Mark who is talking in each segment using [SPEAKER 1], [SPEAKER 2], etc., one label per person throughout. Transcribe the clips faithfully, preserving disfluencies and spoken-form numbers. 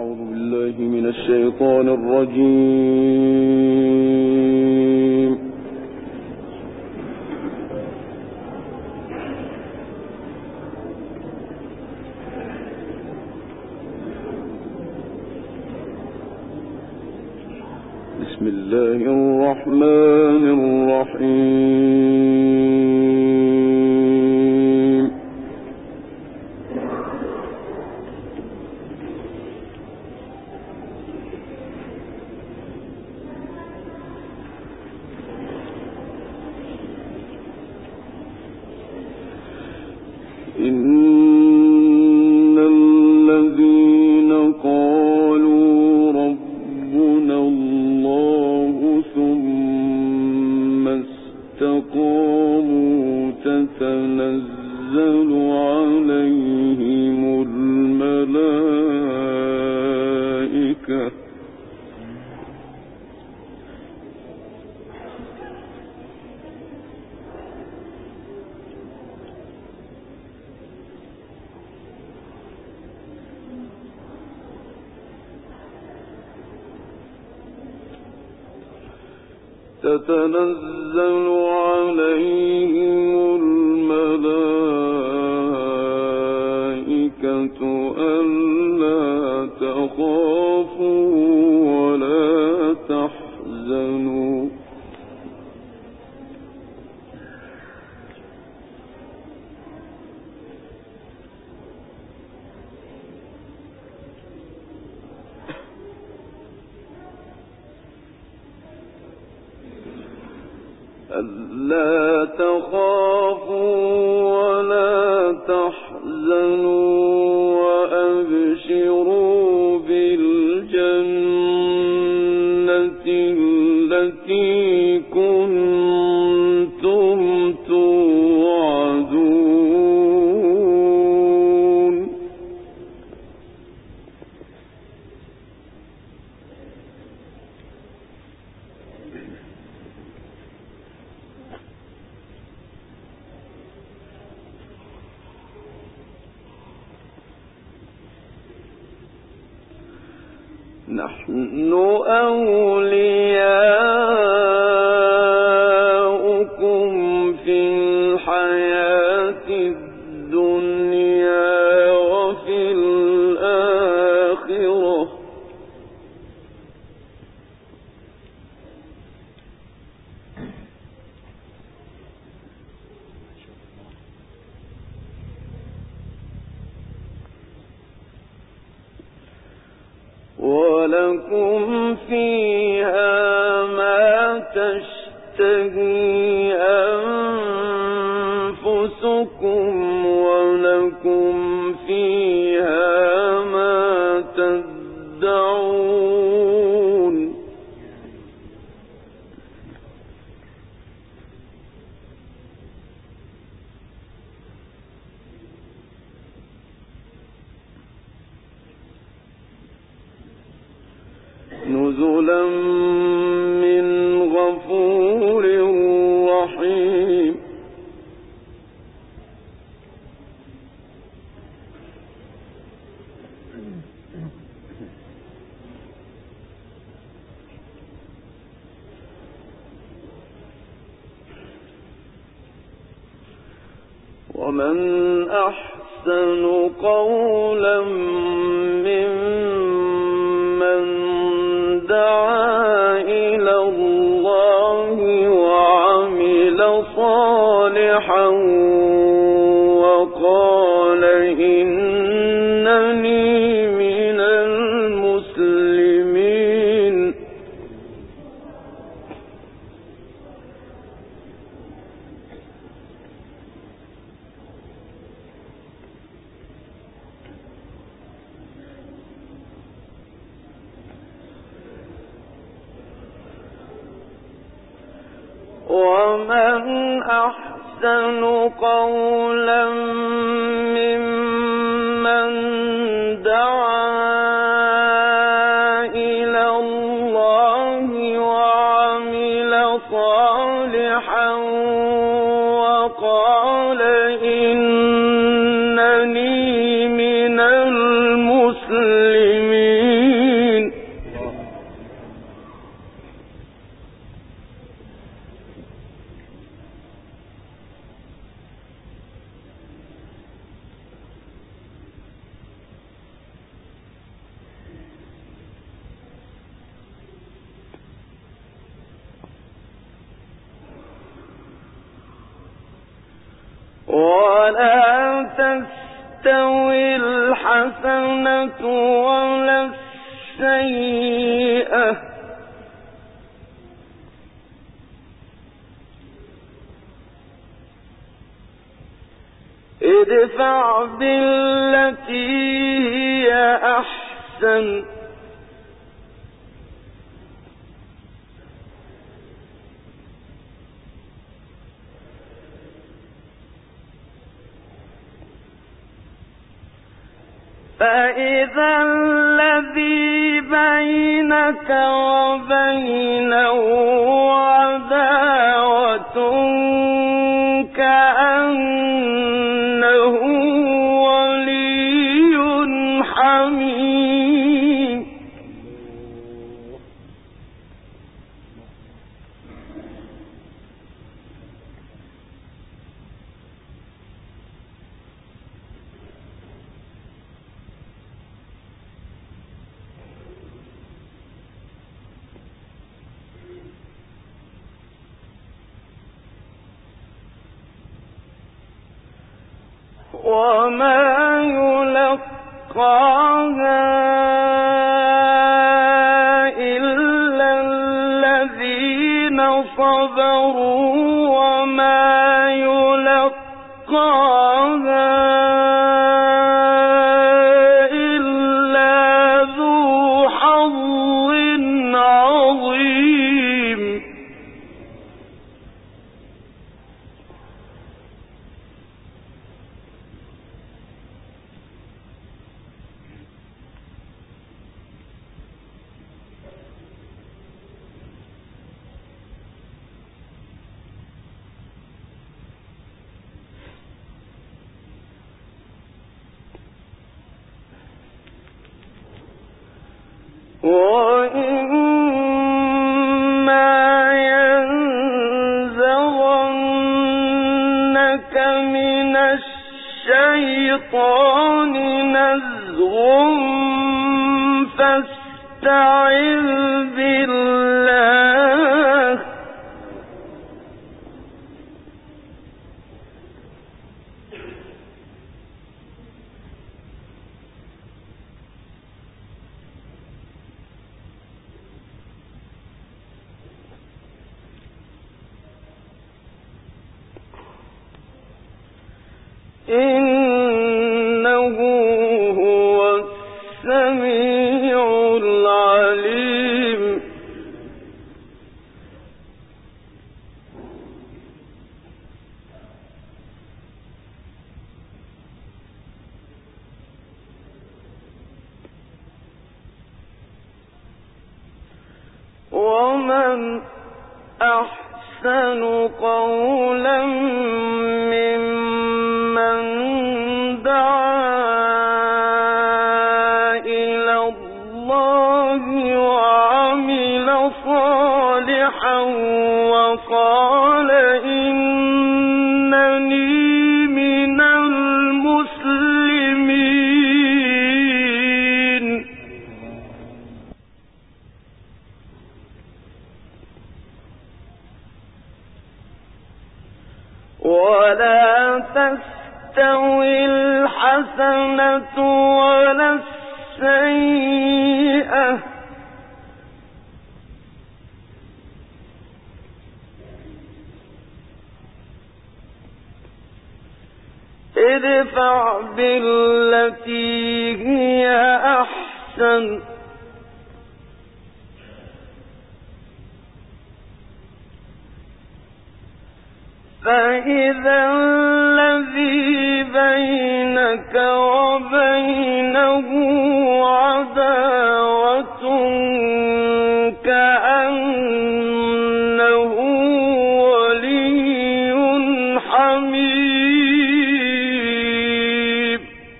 [SPEAKER 1] أعوذ بالله من الشيطان الرجيم. بسم الله الرحمن الرحيم. إن الذين قالوا ربنا الله ثم استقاموا تتنزل عليهم الملائكة تتنزل عليهم الملائكة ألا تخافوا ولا تحزنوا ألا تخافوا ولا تحزنوا وأبشروا بالجنة التي كنتم توعدون. نحن أولياؤكم في الحياة الدنيا وفي الآخرة ولكم فيها ما تشتهي أنفسكم ولكم فيها ما تدعون. نزلا من غفور رحيم. ومن أحسن قولا ممن دعا إلى الله وعمل صالحا وقال إنني من المسلمين. ومن أحسن قولا ممن دعا إلى الله وعمل صالحا وقال إنني من المسلمين. ولا تستوي الحسنة ولا السيئة ادفع بالتي هي أحسن فإذا الذي بينك وبينه عداوة كأنه ولي حميم وما يلقاها إلا الذين صبروا وما يلقاها إلا ذو حظ عظيم وإما ينزغنك من الشيطان نزغ فاستعذ بالله إنه هو السميع العليم ومن أحسن قولا ممن دعا إلى الله وعمل صالحا وقال إنني من المسلمين ولا تستوي الحسنة ولا السيئة ادفع بالتي هي أحسن فإذا الذي بينك وبينه عداوة كأنه ولي حميم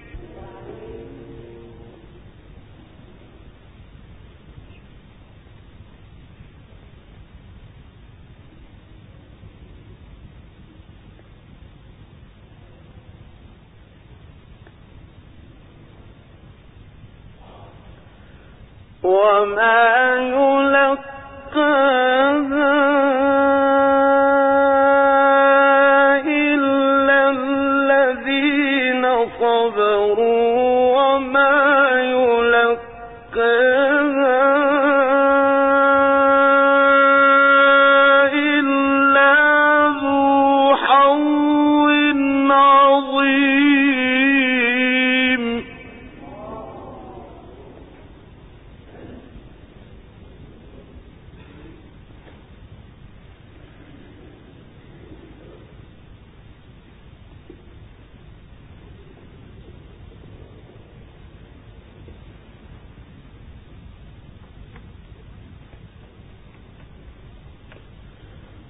[SPEAKER 1] وما يلقاها إلا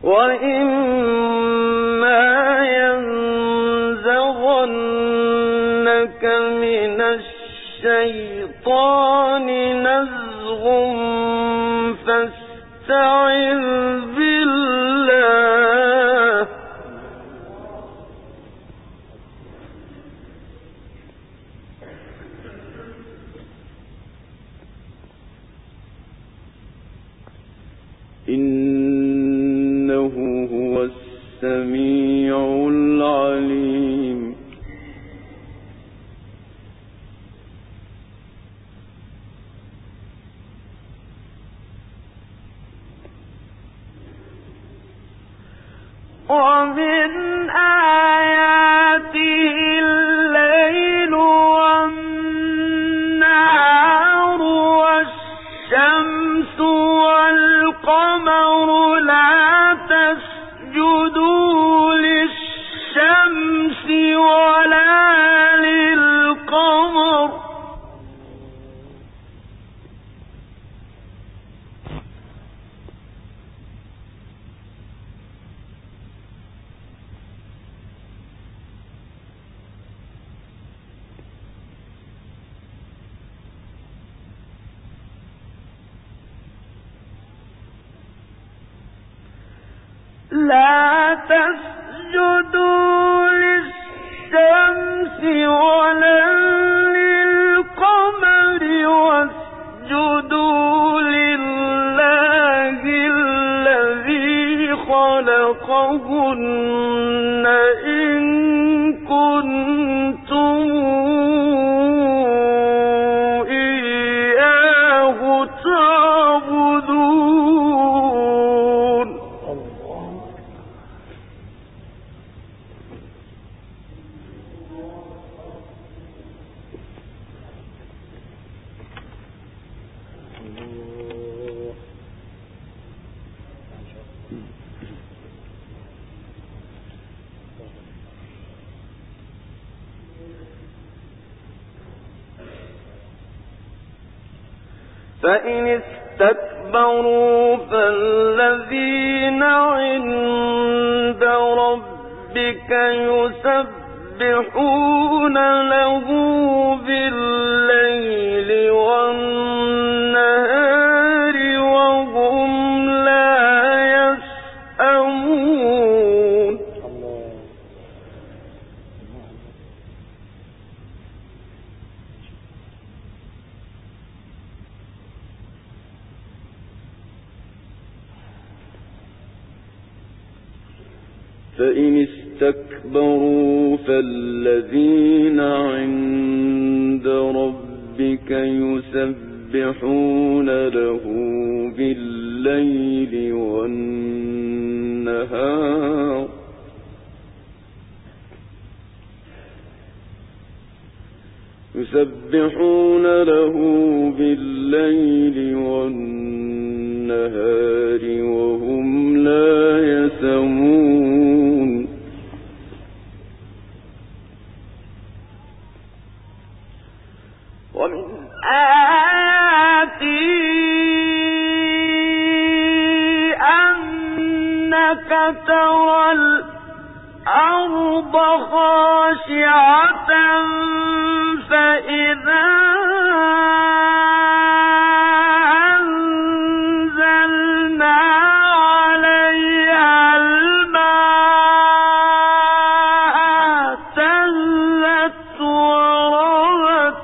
[SPEAKER 1] وإما ينزغنك من الشيطان نزغ فاستعذ بالله إنه هو السميع العليم. ومن آياته الليل والنهار والشمس والقمر لا تسجدوا للشمس ولا للقمر لا تسجدوا للشمس ولا للقمر واسجدوا لله الذي خلقهن إن كنتم إياه تعبدون. فإن استكبروا فالذين عند ربك يسبحون له بالليل والنهار وهم لا يسأمون. فإن استكبروا فالذين عند ربك يسبحون له بالليل والنهار يسبحون له بالليل والنهار وهم لا يسأمون. ومن آياته أنك ترى الأرض خاشعة فإذا أنزلنا عليها الماء اهتزت وربت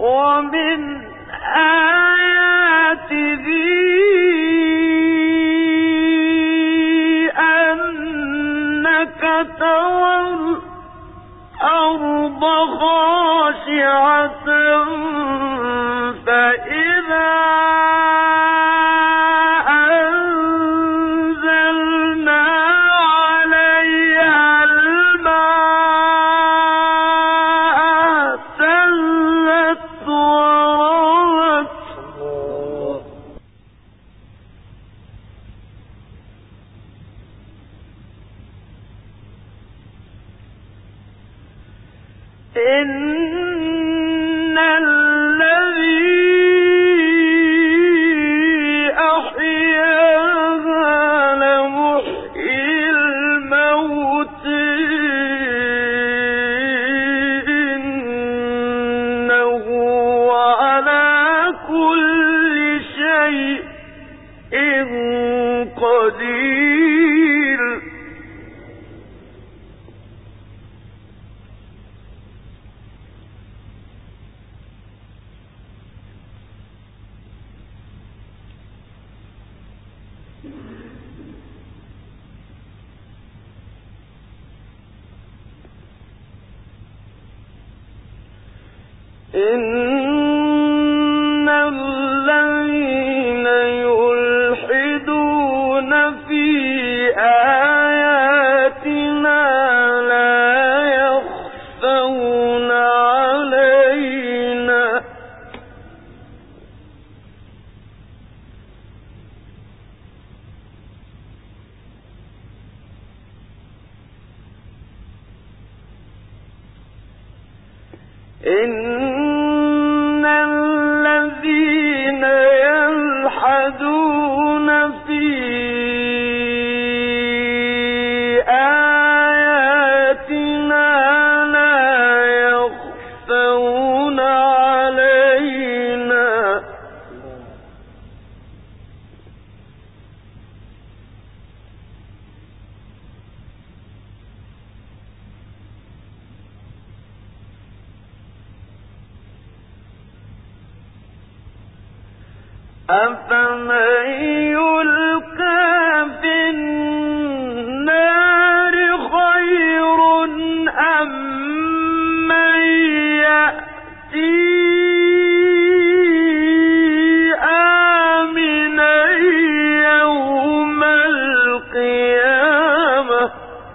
[SPEAKER 1] ومن آياته أنك ترى الأرض خاشعة فإذا إن الذي أحياها لمحيي الموت إنه على كل شيء قدير. إن الذين يلحدون في آياتنا لا يخفون علينا إن الذين يلحدون في آياتنا لا يخفون علينا أفمن يلقى في النار خير أم من يأتي آمنا يوم القيامة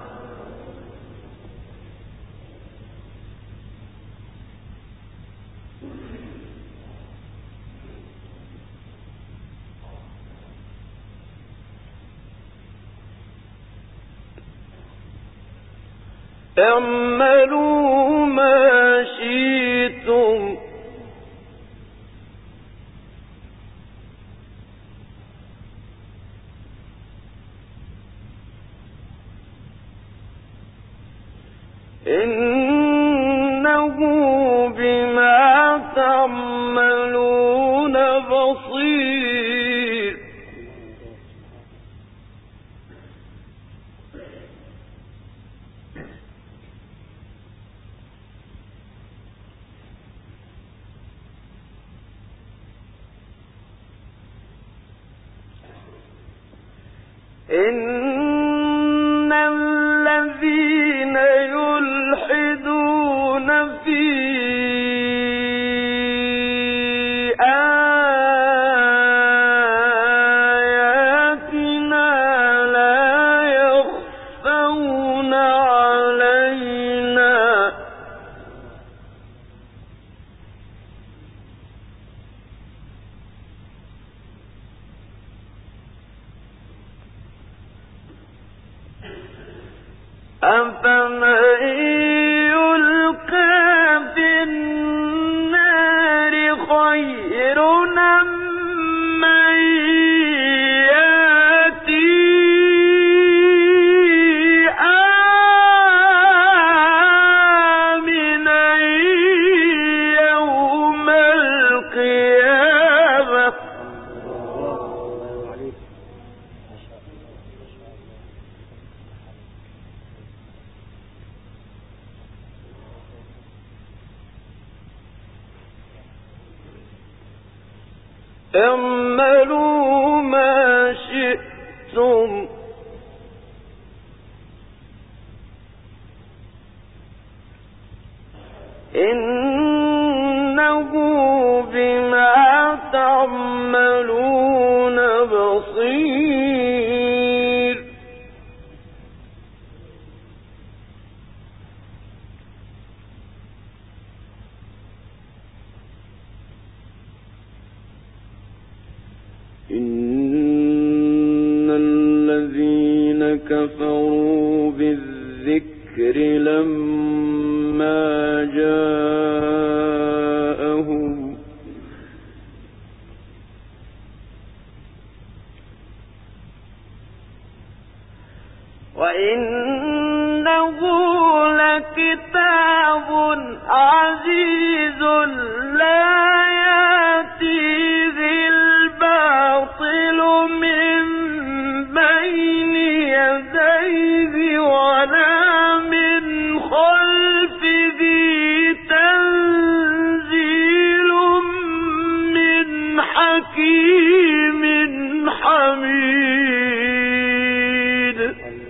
[SPEAKER 1] اعملوا ما شئتم إنه بما تعملون بصير. إن الذين يلحدون في آياتنا لا يخفون علينا أفمن يلقى في النار خير أم من يأتي آمنا يوم القيامة كفروا بالذكر لما جاءهم وإنه لكتاب عزيز لا يأتيه الباطل من بين يديه ولا من خلفه تنزيل من حكيم حميد.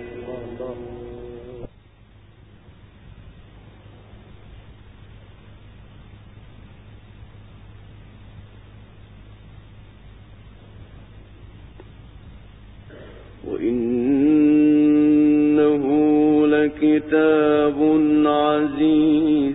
[SPEAKER 1] وإنه لكتاب عزيز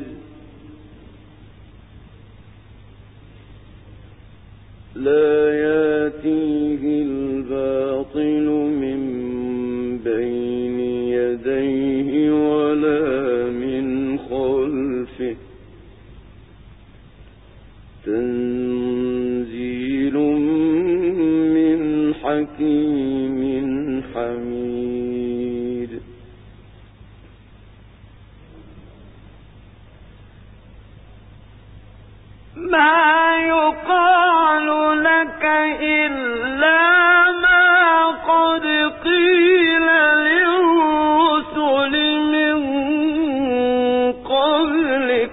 [SPEAKER 1] لا يأتيه الباطل من بين يديه ولا من خلفه تنزيل من حكيم حميد. ما يقال لك إلا ما قد قيل للرسل من قبلك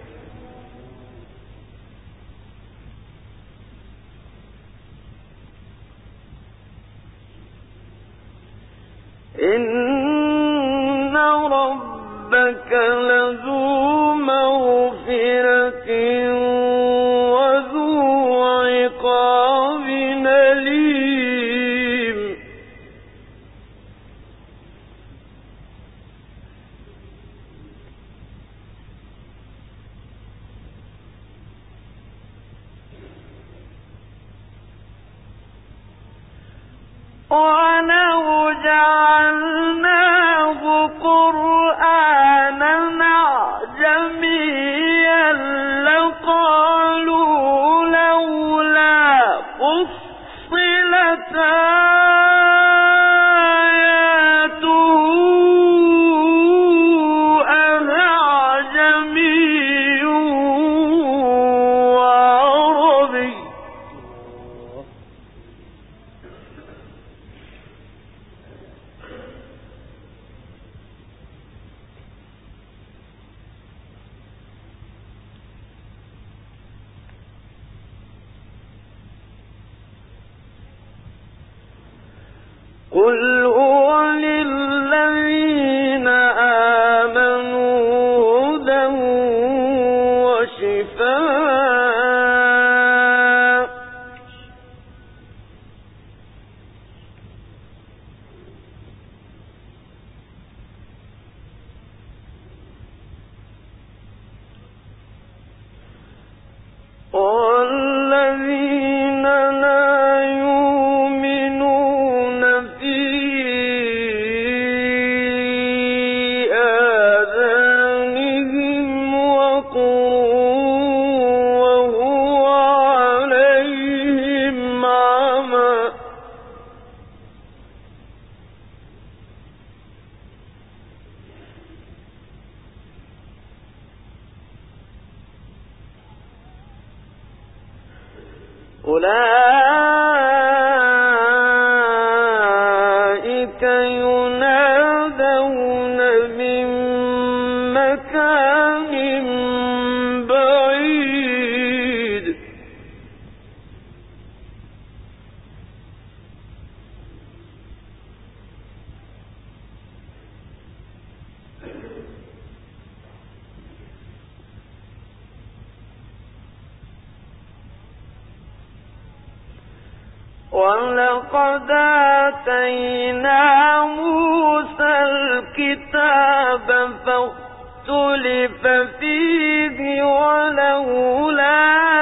[SPEAKER 1] إن ربك لذو مغفرة وذو عقاب أليم. ولو جعلناه قرآنا أعجميا لقالوا لولا فصلت آياته أعجمي وعربي. قل هو للذين آمنوا هدى وشفاء والذين لا يؤمنون في آذانهم وقر وهو عليهم عمى أولئك ينادون من مكان بعيد. ولقد آتينا موسى الكتاب فاختلف فيه ولولا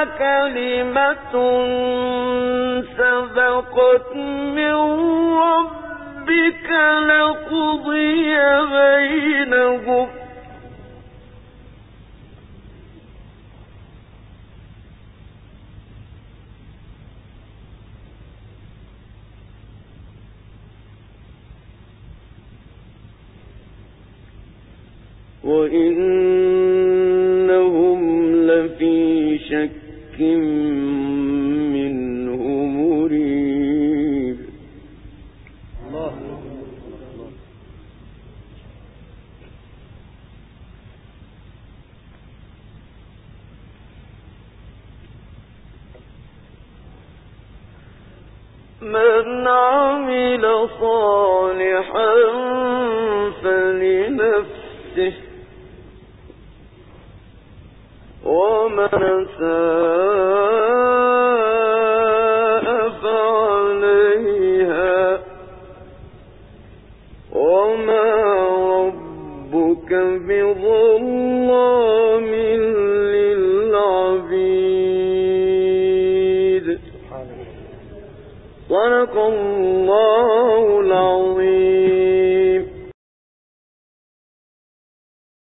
[SPEAKER 1] كلمة سبقت من ربك ربك لقضي بينهم وإنهم لفي شك منه مريب. الله. من عمل صالحا فلنفسه ومن ساء فعليها وما ربك بظلام للعبيد. صدق الله